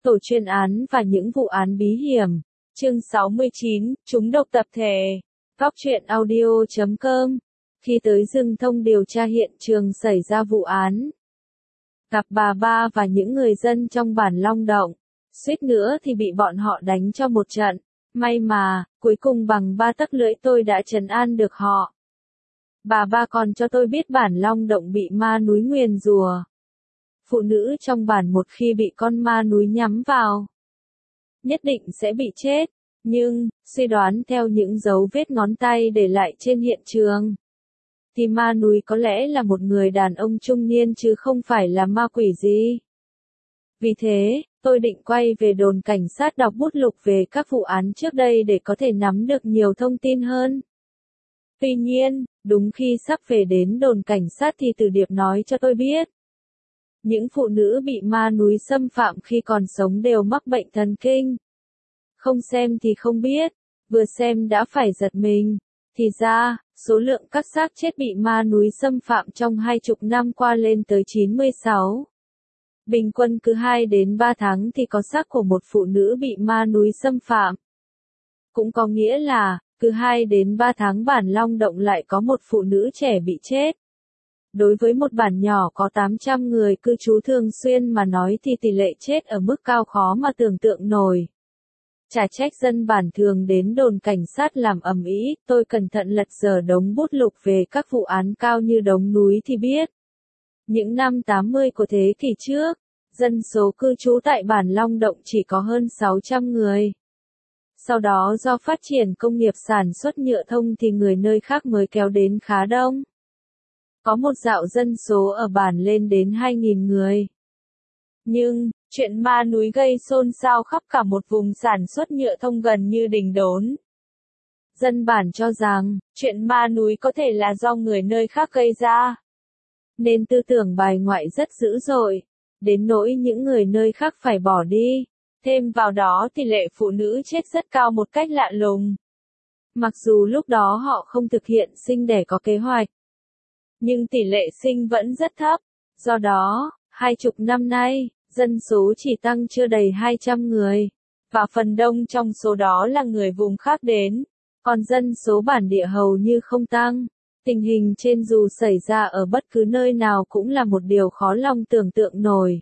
Tổ chuyên án và những vụ án bí hiểm. Chương 69, trúng độc tập thể. Góc truyện audio.com. Khi tới rừng thông điều tra hiện trường xảy ra vụ án, gặp bà ba và những người dân trong bản Long Động, suýt nữa thì bị bọn họ đánh cho một trận. May mà, cuối cùng bằng 3 tấc lưỡi tôi đã trấn an được họ. Bà ba còn cho tôi biết bản Long Động bị ma núi nguyền rủa. Phụ nữ trong bản một khi bị con ma núi nhắm vào, nhất định sẽ bị chết. Nhưng, suy đoán theo những dấu vết ngón tay để lại trên hiện trường, thì ma núi có lẽ là một người đàn ông trung niên chứ không phải là ma quỷ gì. Vì thế, tôi định quay về đồn cảnh sát đọc bút lục về các vụ án trước đây để có thể nắm được nhiều thông tin hơn. Tuy nhiên, đúng khi sắp về đến đồn cảnh sát thì Từ Điệp nói cho tôi biết, những phụ nữ bị ma núi xâm phạm khi còn sống đều mắc bệnh thần kinh. Không xem thì không biết, vừa xem đã phải giật mình. Thì ra, số lượng các xác chết bị ma núi xâm phạm trong 20 năm qua lên tới 96. Bình quân cứ 2 đến 3 tháng thì có xác của một phụ nữ bị ma núi xâm phạm. Cũng có nghĩa là, cứ 2 đến 3 tháng bản Long Động lại có một phụ nữ trẻ bị chết. Đối với một bản nhỏ có 800 người cư trú thường xuyên mà nói thì tỷ lệ chết ở mức cao khó mà tưởng tượng nổi. Chả trách dân bản thường đến đồn cảnh sát làm ầm ĩ. Tôi cẩn thận lật dở đống bút lục về các vụ án cao như đống núi thì biết. Những năm 80 của thế kỷ trước, dân số cư trú tại bản Long Động chỉ có hơn 600 người. Sau đó do phát triển công nghiệp sản xuất nhựa thông thì người nơi khác mới kéo đến khá đông. Có một dạo dân số ở bản lên đến 2.000 người. Nhưng, chuyện ma núi gây xôn xao khắp cả một vùng sản xuất nhựa thông gần như đỉnh đốn. Dân bản cho rằng, chuyện ma núi có thể là do người nơi khác gây ra. Nên tư tưởng bài ngoại rất dữ dội, đến nỗi những người nơi khác phải bỏ đi. Thêm vào đó tỷ lệ phụ nữ chết rất cao một cách lạ lùng. Mặc dù lúc đó họ không thực hiện sinh đẻ có kế hoạch, nhưng tỷ lệ sinh vẫn rất thấp. Do đó, 20 năm nay, dân số chỉ tăng chưa đầy 200 người, và phần đông trong số đó là người vùng khác đến, còn dân số bản địa hầu như không tăng. Tình hình trên dù xảy ra ở bất cứ nơi nào cũng là một điều khó lòng tưởng tượng nổi.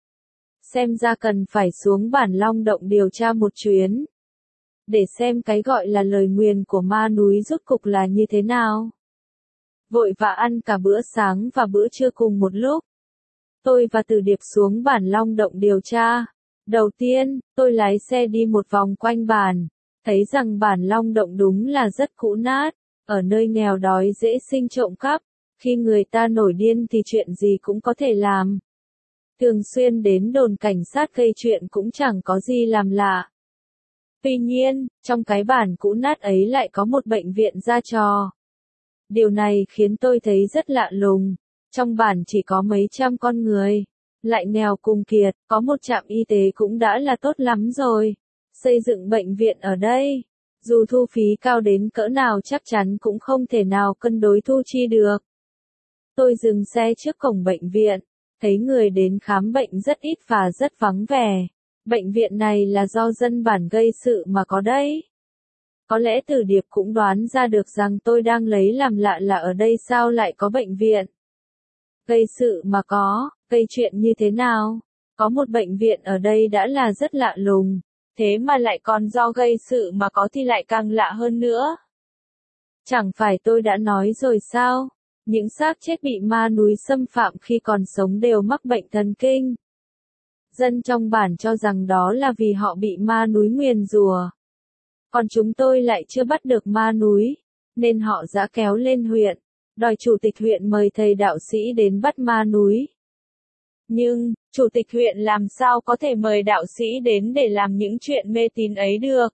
Xem ra cần phải xuống bản Long Động điều tra một chuyến, để xem cái gọi là lời nguyền của ma núi rốt cục là như thế nào. Vội vã ăn cả bữa sáng và bữa trưa cùng một lúc, tôi và Từ Điệp xuống bản Long Động điều tra. Đầu tiên, tôi lái xe đi một vòng quanh bản, thấy rằng bản Long Động đúng là rất cũ nát, ở nơi nghèo đói dễ sinh trộm cắp, khi người ta nổi điên thì chuyện gì cũng có thể làm. Thường xuyên đến đồn cảnh sát gây chuyện cũng chẳng có gì làm lạ. Tuy nhiên, trong cái bản cũ nát ấy lại có một bệnh viện ra trò. Điều này khiến tôi thấy rất lạ lùng. Trong bản chỉ có mấy trăm con người, lại nghèo cùng kiệt, có một trạm y tế cũng đã là tốt lắm rồi. Xây dựng bệnh viện ở đây, dù thu phí cao đến cỡ nào chắc chắn cũng không thể nào cân đối thu chi được. Tôi dừng xe trước cổng bệnh viện, thấy người đến khám bệnh rất ít và rất vắng vẻ. Bệnh viện này là do dân bản gây sự mà có đấy. Có lẽ Từ Điệp cũng đoán ra được rằng tôi đang lấy làm lạ là ở đây sao lại có bệnh viện. Gây sự mà có, gây chuyện như thế nào? Có một bệnh viện ở đây đã là rất lạ lùng, thế mà lại còn do gây sự mà có thì lại càng lạ hơn nữa. Chẳng phải tôi đã nói rồi sao? Những xác chết bị ma núi xâm phạm khi còn sống đều mắc bệnh thần kinh. Dân trong bản cho rằng đó là vì họ bị ma núi nguyền rủa. Còn chúng tôi lại chưa bắt được ma núi, nên họ dã kéo lên huyện, đòi chủ tịch huyện mời thầy đạo sĩ đến bắt ma núi. Nhưng, chủ tịch huyện làm sao có thể mời đạo sĩ đến để làm những chuyện mê tín ấy được.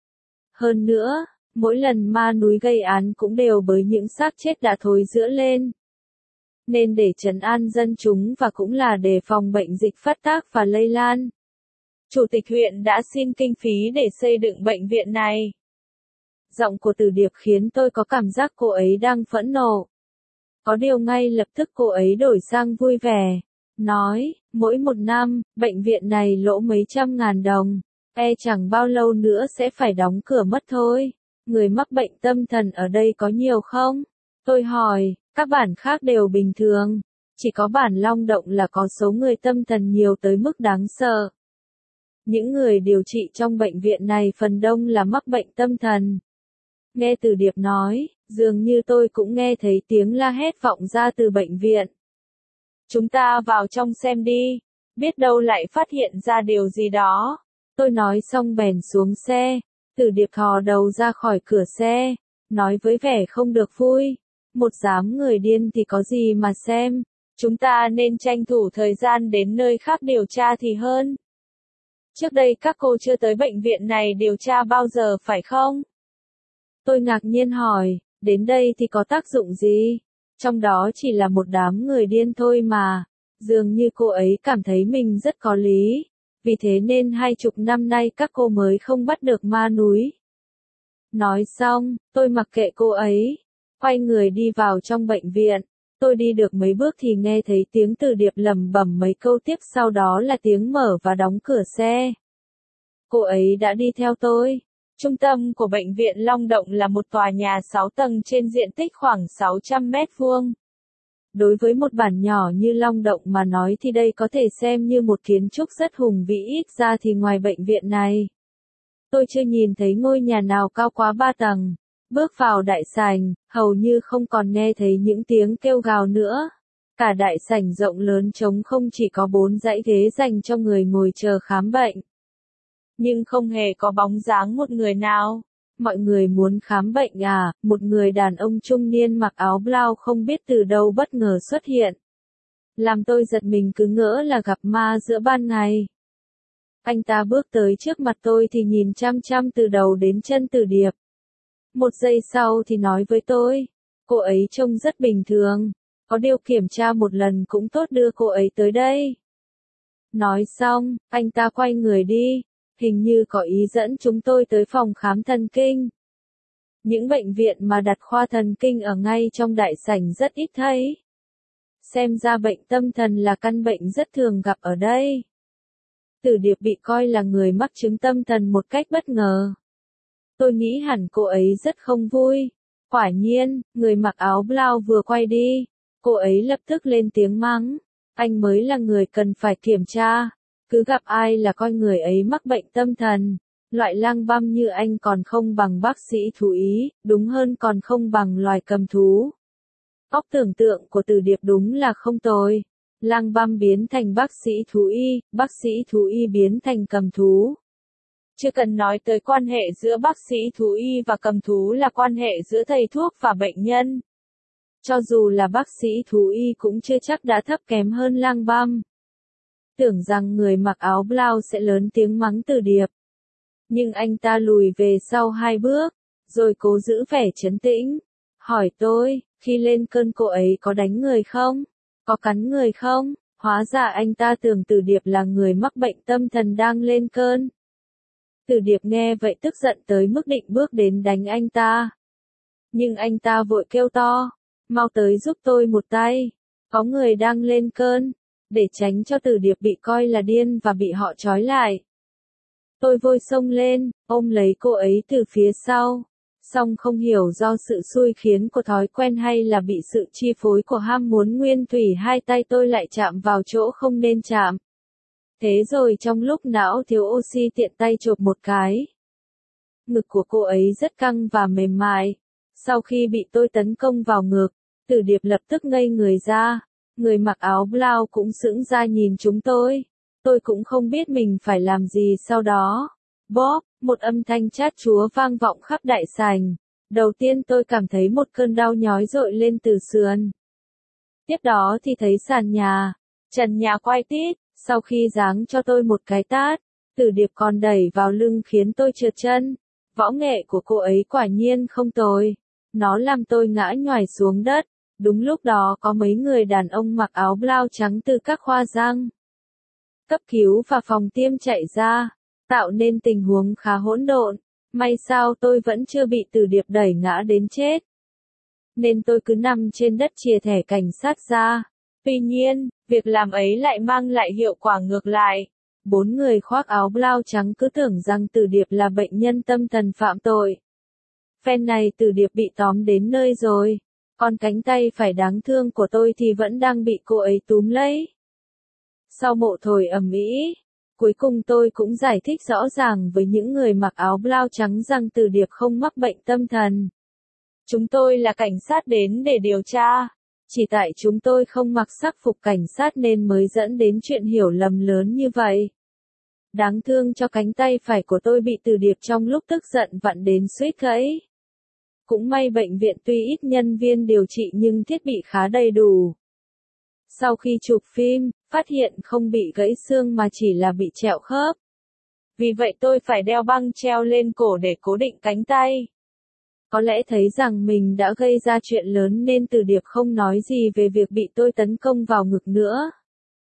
Hơn nữa, mỗi lần ma núi gây án cũng đều bởi những xác chết đã thối rữa lên. Nên để trấn an dân chúng và cũng là đề phòng bệnh dịch phát tác và lây lan, chủ tịch huyện đã xin kinh phí để xây dựng bệnh viện này. Giọng của Từ Điệp khiến tôi có cảm giác cô ấy đang phẫn nộ. Có điều ngay lập tức cô ấy đổi sang vui vẻ. nói, mỗi một năm, bệnh viện này lỗ mấy trăm ngàn đồng, chẳng bao lâu nữa sẽ phải đóng cửa mất thôi. Người mắc bệnh tâm thần ở đây có nhiều không? Tôi hỏi, các bản khác đều bình thường, chỉ có bản Long Động là có số người tâm thần nhiều tới mức đáng sợ. Những người điều trị trong bệnh viện này phần đông là mắc bệnh tâm thần. Nghe Từ Điệp nói, dường như tôi cũng nghe thấy tiếng la hét vọng ra từ bệnh viện. Chúng ta vào trong xem đi, biết đâu lại phát hiện ra điều gì đó. Tôi nói xong bèn xuống xe, Từ Điệp thò đầu ra khỏi cửa xe, nói với vẻ không được vui. Một đám người điên thì có gì mà xem, chúng ta nên tranh thủ thời gian đến nơi khác điều tra thì hơn. Trước đây các cô chưa tới bệnh viện này điều tra bao giờ phải không? Tôi ngạc nhiên hỏi, đến đây thì có tác dụng gì? Trong đó chỉ là một đám người điên thôi mà. Dường như cô ấy cảm thấy mình rất có lý. Vì thế nên 20 năm nay các cô mới không bắt được ma núi. Nói xong, tôi mặc kệ cô ấy. Quay người đi vào trong bệnh viện. Tôi đi được mấy bước thì nghe thấy tiếng Từ Điệp lẩm bẩm mấy câu tiếp sau đó là tiếng mở và đóng cửa xe. Cô ấy đã đi theo tôi. Trung tâm của bệnh viện Long Động là một tòa nhà 6 tầng trên diện tích khoảng 600 mét vuông. Đối với một bản nhỏ như Long Động mà nói thì đây có thể xem như một kiến trúc rất hùng vĩ, ít ra thì ngoài bệnh viện này. Tôi chưa nhìn thấy ngôi nhà nào cao quá 3 tầng. Bước vào đại sảnh, hầu như không còn nghe thấy những tiếng kêu gào nữa. Cả đại sảnh rộng lớn trống không, chỉ có 4 dãy ghế dành cho người ngồi chờ khám bệnh. Nhưng không hề có bóng dáng một người nào. Mọi người muốn khám bệnh à? Một người đàn ông trung niên mặc áo blau không biết từ đâu bất ngờ xuất hiện. Làm tôi giật mình, cứ ngỡ là gặp ma giữa ban ngày. Anh ta bước tới trước mặt tôi thì nhìn chăm chăm từ đầu đến chân Từ Điệp. Một giây sau thì nói với tôi, cô ấy trông rất bình thường, có điều kiểm tra một lần cũng tốt, đưa cô ấy tới đây. Nói xong, anh ta quay người đi, hình như có ý dẫn chúng tôi tới phòng khám thần kinh. Những bệnh viện mà đặt khoa thần kinh ở ngay trong đại sảnh rất ít thấy. Xem ra bệnh tâm thần là căn bệnh rất thường gặp ở đây. Từ Điệp bị coi là người mắc chứng tâm thần một cách bất ngờ. Tôi nghĩ hẳn cô ấy rất không vui. Quả nhiên, người mặc áo blau vừa quay đi, cô ấy lập tức lên tiếng mắng. Anh mới là người cần phải kiểm tra. Cứ gặp ai là coi người ấy mắc bệnh tâm thần. Loại lang băm như anh còn không bằng bác sĩ thú y, đúng hơn còn không bằng loài cầm thú. Óc tưởng tượng của Từ Điệp đúng là không tồi. Lang băm biến thành bác sĩ thú y biến thành cầm thú. Chưa cần nói tới quan hệ giữa bác sĩ thú y và cầm thú là quan hệ giữa thầy thuốc và bệnh nhân. Cho dù là bác sĩ thú y cũng chưa chắc đã thấp kém hơn lang băm. Tưởng rằng người mặc áo blau sẽ lớn tiếng mắng Từ Điệp. Nhưng anh ta lùi về sau 2 bước, rồi cố giữ vẻ trấn tĩnh. Hỏi tôi, khi lên cơn cô ấy có đánh người không? Có cắn người không? Hóa ra anh ta tưởng Từ Điệp là người mắc bệnh tâm thần đang lên cơn. Từ Điệp nghe vậy tức giận tới mức định bước đến đánh anh ta. Nhưng anh ta vội kêu to, mau tới giúp tôi một tay, có người đang lên cơn, để tránh cho Từ Điệp bị coi là điên và bị họ trói lại. Tôi vội xông lên, ôm lấy cô ấy từ phía sau. Song không hiểu do sự xui khiến của thói quen hay là bị sự chi phối của ham muốn nguyên thủy, hai tay tôi lại chạm vào chỗ không nên chạm. Thế rồi trong lúc não thiếu oxy tiện tay chộp một cái. Ngực của cô ấy rất căng và mềm mại. Sau khi bị tôi tấn công vào ngực, Từ Điệp lập tức ngây người ra. Người mặc áo blau cũng sững ra nhìn chúng tôi. Tôi cũng không biết mình phải làm gì sau đó. Bóp, một âm thanh chát chúa vang vọng khắp đại sảnh. Đầu tiên tôi cảm thấy một cơn đau nhói dội lên từ sườn. Tiếp đó thì thấy sàn nhà, trần nhà quay tít. Sau khi giáng cho tôi một cái tát, Từ Điệp còn đẩy vào lưng khiến tôi trượt chân. Võ nghệ của cô ấy quả nhiên không tồi. Nó làm tôi ngã nhoài xuống đất. Đúng lúc đó có mấy người đàn ông mặc áo blau trắng từ các khoa răng cấp cứu và phòng tiêm chạy ra, tạo nên tình huống khá hỗn độn. May sao tôi vẫn chưa bị Từ Điệp đẩy ngã đến chết. Nên tôi cứ nằm trên đất chìa thẻ cảnh sát ra. Tuy nhiên, Việc làm ấy lại mang lại hiệu quả ngược lại. 4 người khoác áo blau trắng cứ tưởng rằng Từ Điệp là bệnh nhân tâm thần phạm tội. Phen này Từ Điệp bị tóm đến nơi rồi. Còn cánh tay phải đáng thương của tôi thì vẫn đang bị cô ấy túm lấy. Sau mộ thổi ầm ĩ, cuối cùng tôi cũng giải thích rõ ràng với những người mặc áo blau trắng rằng Từ Điệp không mắc bệnh tâm thần. Chúng tôi là cảnh sát đến để điều tra. Chỉ tại chúng tôi không mặc sắc phục cảnh sát nên mới dẫn đến chuyện hiểu lầm lớn như vậy. Đáng thương cho cánh tay phải của tôi bị Từ Điệp trong lúc tức giận vặn đến suýt gãy. Cũng may bệnh viện tuy ít nhân viên điều trị nhưng thiết bị khá đầy đủ. Sau khi chụp phim, phát hiện không bị gãy xương mà chỉ là bị trẹo khớp. Vì vậy tôi phải đeo băng treo lên cổ để cố định cánh tay. Có lẽ thấy rằng mình đã gây ra chuyện lớn nên Từ Điệp không nói gì về việc bị tôi tấn công vào ngực nữa.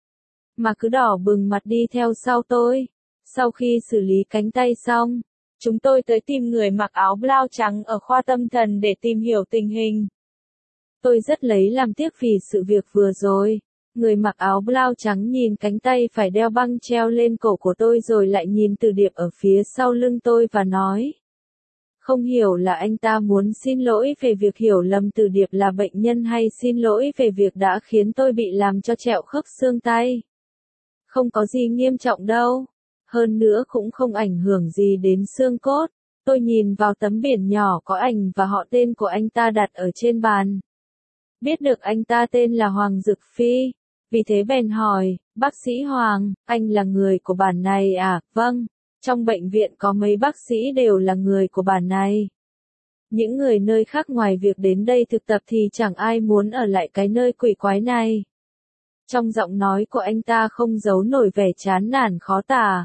Mà cứ đỏ bừng mặt đi theo sau tôi. Sau khi xử lý cánh tay xong, chúng tôi tới tìm người mặc áo blau trắng ở khoa tâm thần để tìm hiểu tình hình. Tôi rất lấy làm tiếc vì sự việc vừa rồi. Người mặc áo blau trắng nhìn cánh tay phải đeo băng treo lên cổ của tôi rồi lại nhìn Từ Điệp ở phía sau lưng tôi và nói. Không hiểu là anh ta muốn xin lỗi về việc hiểu lầm Từ Điệp là bệnh nhân hay xin lỗi về việc đã khiến tôi bị làm cho trẹo khớp xương tay. Không có gì nghiêm trọng đâu. Hơn nữa cũng không ảnh hưởng gì đến xương cốt. Tôi nhìn vào tấm biển nhỏ có ảnh và họ tên của anh ta đặt ở trên bàn. Biết được anh ta tên là Hoàng Dực Phi. Vì thế bèn hỏi, bác sĩ Hoàng, anh là người của bản này à? Vâng, trong bệnh viện có mấy bác sĩ đều là người của bản này. Những người nơi khác ngoài việc đến đây thực tập thì chẳng ai muốn ở lại cái nơi quỷ quái này. Trong giọng nói của anh ta không giấu nổi vẻ chán nản khó tả.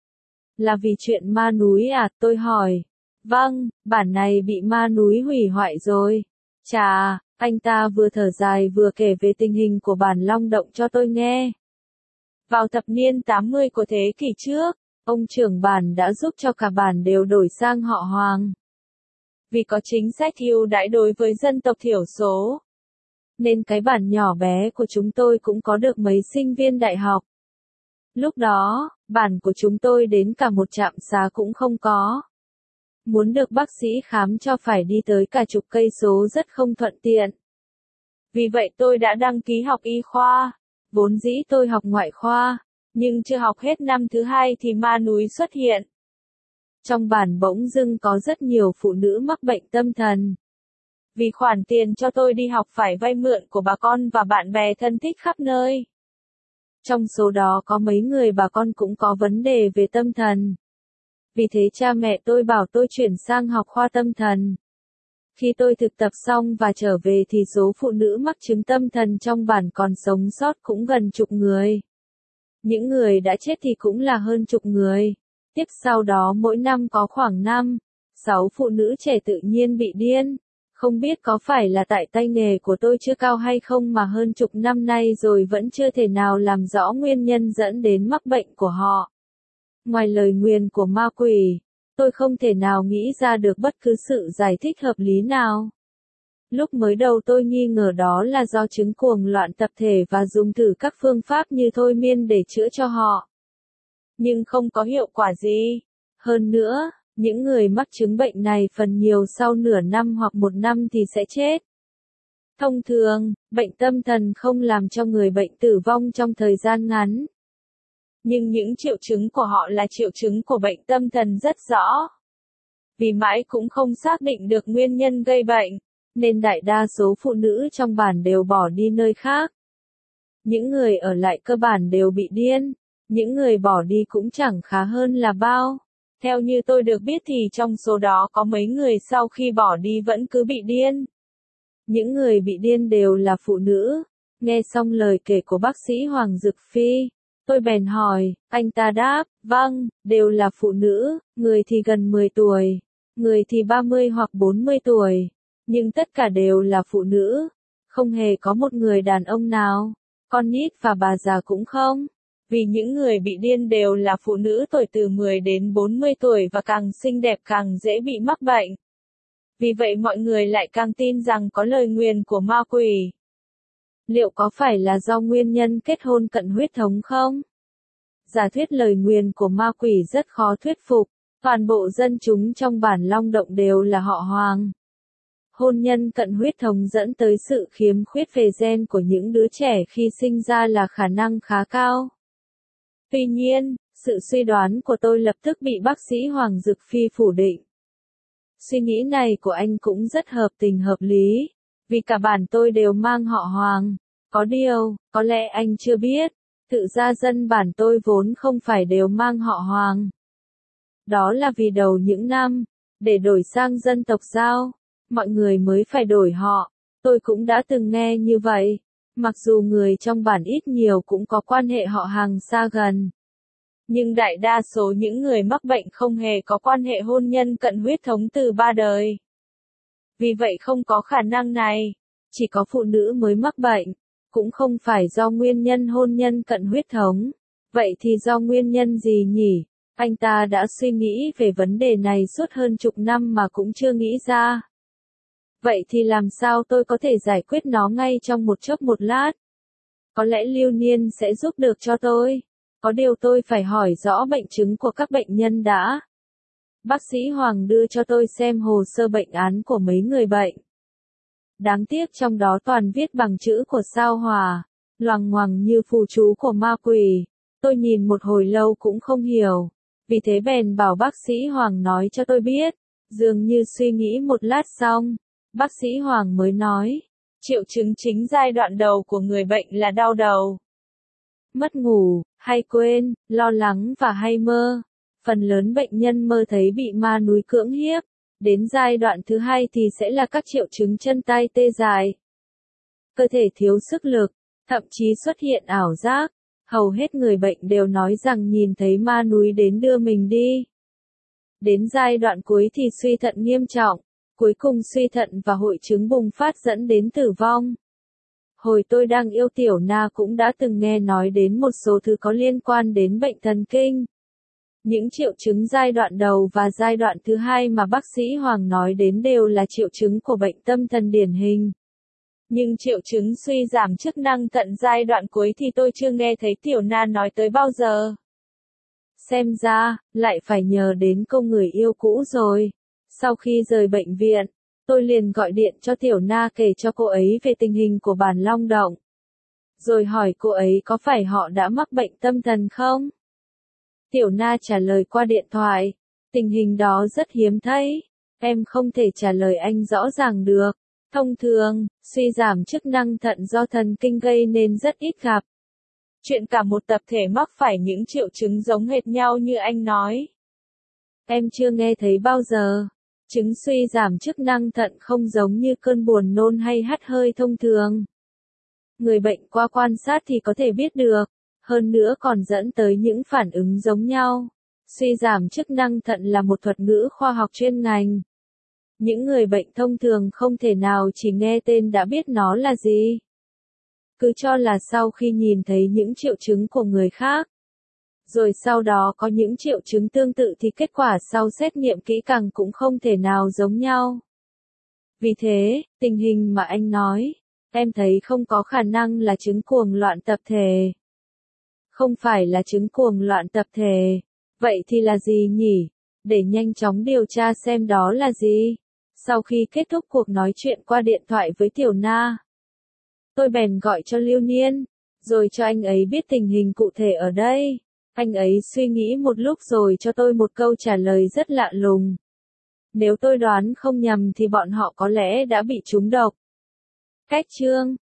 Là vì chuyện ma núi à? Tôi hỏi. Vâng, bản này bị ma núi hủy hoại rồi. Chà, anh ta vừa thở dài vừa kể về tình hình của bản Long Động cho tôi nghe. Vào thập niên 80 của thế kỷ trước, ông trưởng bản đã giúp cho cả bản đều đổi sang họ Hoàng. Vì có chính sách ưu đãi đối với dân tộc thiểu số, nên cái bản nhỏ bé của chúng tôi cũng có được mấy sinh viên đại học. Lúc đó, bản của chúng tôi đến cả một trạm xá cũng không có. Muốn được bác sĩ khám cho phải đi tới cả chục cây số rất không thuận tiện. Vì vậy tôi đã đăng ký học y khoa. Vốn dĩ tôi học ngoại khoa, nhưng chưa học hết năm thứ 2 thì ma núi xuất hiện. Trong bản bỗng dưng có rất nhiều phụ nữ mắc bệnh tâm thần. Vì khoản tiền cho tôi đi học phải vay mượn của bà con và bạn bè thân thích khắp nơi. Trong số đó có mấy người bà con cũng có vấn đề về tâm thần. Vì thế cha mẹ tôi bảo tôi chuyển sang học khoa tâm thần. Khi tôi thực tập xong và trở về thì số phụ nữ mắc chứng tâm thần trong bản còn sống sót cũng gần chục người. Những người đã chết thì cũng là hơn chục người. Tiếp sau đó mỗi năm có khoảng 5-6 phụ nữ trẻ tự nhiên bị điên. Không biết có phải là tại tay nghề của tôi chưa cao hay không mà hơn chục năm nay rồi vẫn chưa thể nào làm rõ nguyên nhân dẫn đến mắc bệnh của họ. Ngoài lời nguyền của ma quỷ, tôi không thể nào nghĩ ra được bất cứ sự giải thích hợp lý nào. Lúc mới đầu tôi nghi ngờ đó là do chứng cuồng loạn tập thể và dùng thử các phương pháp như thôi miên để chữa cho họ. Nhưng không có hiệu quả gì. Hơn nữa, những người mắc chứng bệnh này phần nhiều sau nửa năm hoặc một năm thì sẽ chết. Thông thường, bệnh tâm thần không làm cho người bệnh tử vong trong thời gian ngắn. Nhưng những triệu chứng của họ là triệu chứng của bệnh tâm thần rất rõ. Vì mãi cũng không xác định được nguyên nhân gây bệnh, nên đại đa số phụ nữ trong bản đều bỏ đi nơi khác. Những người ở lại cơ bản đều bị điên, những người bỏ đi cũng chẳng khá hơn là bao. Theo như tôi được biết thì trong số đó có mấy người sau khi bỏ đi vẫn cứ bị điên. Những người bị điên đều là phụ nữ. Nghe xong lời kể của bác sĩ Hoàng Dực Phi, tôi bèn hỏi, anh ta đáp, vâng, đều là phụ nữ, người thì gần 10 tuổi, người thì 30 hoặc 40 tuổi, nhưng tất cả đều là phụ nữ, không hề có một người đàn ông nào, con nít và bà già cũng không. Vì những người bị điên đều là phụ nữ tuổi từ 10 đến 40 tuổi và càng xinh đẹp càng dễ bị mắc bệnh. Vì vậy mọi người lại càng tin rằng có lời nguyền của ma quỷ. Liệu có phải là do nguyên nhân kết hôn cận huyết thống không? Giả thuyết lời nguyền của ma quỷ rất khó thuyết phục, toàn bộ dân chúng trong bản Long Động đều là họ Hoàng. Hôn nhân cận huyết thống dẫn tới sự khiếm khuyết về gen của những đứa trẻ khi sinh ra là khả năng khá cao. Tuy nhiên, sự suy đoán của tôi lập tức bị bác sĩ Hoàng Dực Phi phủ định. Suy nghĩ này của anh cũng rất hợp tình hợp lý, vì cả bản tôi đều mang họ Hoàng. Có điều, có lẽ anh chưa biết, tự ra dân bản tôi vốn không phải đều mang họ Hoàng. Đó là vì đầu những năm, để đổi sang dân tộc Dao, mọi người mới phải đổi họ. Tôi cũng đã từng nghe như vậy, mặc dù người trong bản ít nhiều cũng có quan hệ họ hàng xa gần. Nhưng đại đa số những người mắc bệnh không hề có quan hệ hôn nhân cận huyết thống từ ba đời. Vì vậy không có khả năng này, chỉ có phụ nữ mới mắc bệnh, cũng không phải do nguyên nhân hôn nhân cận huyết thống. Vậy thì do nguyên nhân gì nhỉ? Anh ta đã suy nghĩ về vấn đề này suốt hơn chục năm mà cũng chưa nghĩ ra. Vậy thì làm sao tôi có thể giải quyết nó ngay trong một chốc một lát? Có lẽ Lưu Niên sẽ giúp được cho tôi. Có điều tôi phải hỏi rõ bệnh chứng của các bệnh nhân đã. Bác sĩ Hoàng đưa cho tôi xem hồ sơ bệnh án của mấy người bệnh. Đáng tiếc trong đó toàn viết bằng chữ của sao Hỏa, loằng ngoằng như phù chú của ma quỷ. Tôi nhìn một hồi lâu cũng không hiểu. Vì thế bèn bảo bác sĩ Hoàng nói cho tôi biết. Dường như suy nghĩ một lát xong, bác sĩ Hoàng mới nói, triệu chứng chính giai đoạn đầu của người bệnh là đau đầu, mất ngủ, hay quên, lo lắng và hay mơ. Phần lớn bệnh nhân mơ thấy bị ma núi cưỡng hiếp. Đến giai đoạn thứ hai thì sẽ là các triệu chứng chân tay tê dại, cơ thể thiếu sức lực, thậm chí xuất hiện ảo giác. Hầu hết người bệnh đều nói rằng nhìn thấy ma núi đến đưa mình đi. Đến giai đoạn cuối thì suy thận nghiêm trọng, cuối cùng suy thận và hội chứng bùng phát dẫn đến tử vong. Hồi tôi đang yêu Tiểu Na cũng đã từng nghe nói đến một số thứ có liên quan đến bệnh thần kinh. Những triệu chứng giai đoạn đầu và giai đoạn thứ hai mà bác sĩ Hoàng nói đến đều là triệu chứng của bệnh tâm thần điển hình. Nhưng triệu chứng suy giảm chức năng thận giai đoạn cuối thì tôi chưa nghe thấy Tiểu Na nói tới bao giờ. Xem ra, lại phải nhờ đến cô người yêu cũ rồi. Sau khi rời bệnh viện, tôi liền gọi điện cho Tiểu Na kể cho cô ấy về tình hình của bản Long Động. Rồi hỏi cô ấy có phải họ đã mắc bệnh tâm thần không? Tiểu Na trả lời qua điện thoại, tình hình đó rất hiếm thấy, em không thể trả lời anh rõ ràng được. Thông thường, suy giảm chức năng thận do thần kinh gây nên rất ít gặp. Chuyện cả một tập thể mắc phải những triệu chứng giống hệt nhau như anh nói, em chưa nghe thấy bao giờ. Chứng suy giảm chức năng thận không giống như cơn buồn nôn hay hắt hơi thông thường. Người bệnh qua quan sát thì có thể biết được, hơn nữa còn dẫn tới những phản ứng giống nhau. Suy giảm chức năng thận là một thuật ngữ khoa học chuyên ngành. Những người bệnh thông thường không thể nào chỉ nghe tên đã biết nó là gì. Cứ cho là sau khi nhìn thấy những triệu chứng của người khác, rồi sau đó có những triệu chứng tương tự thì kết quả sau xét nghiệm kỹ càng cũng không thể nào giống nhau. Vì thế, tình hình mà anh nói, em thấy không có khả năng là chứng cuồng loạn tập thể. Không phải là chứng cuồng loạn tập thể. Vậy thì là gì nhỉ? Để nhanh chóng điều tra xem đó là gì. Sau khi kết thúc cuộc nói chuyện qua điện thoại với Tiểu Na, tôi bèn gọi cho Lưu Niên, rồi cho anh ấy biết tình hình cụ thể ở đây. Anh ấy suy nghĩ một lúc rồi cho tôi một câu trả lời rất lạ lùng. Nếu tôi đoán không nhầm thì bọn họ có lẽ đã bị trúng độc. Cách chương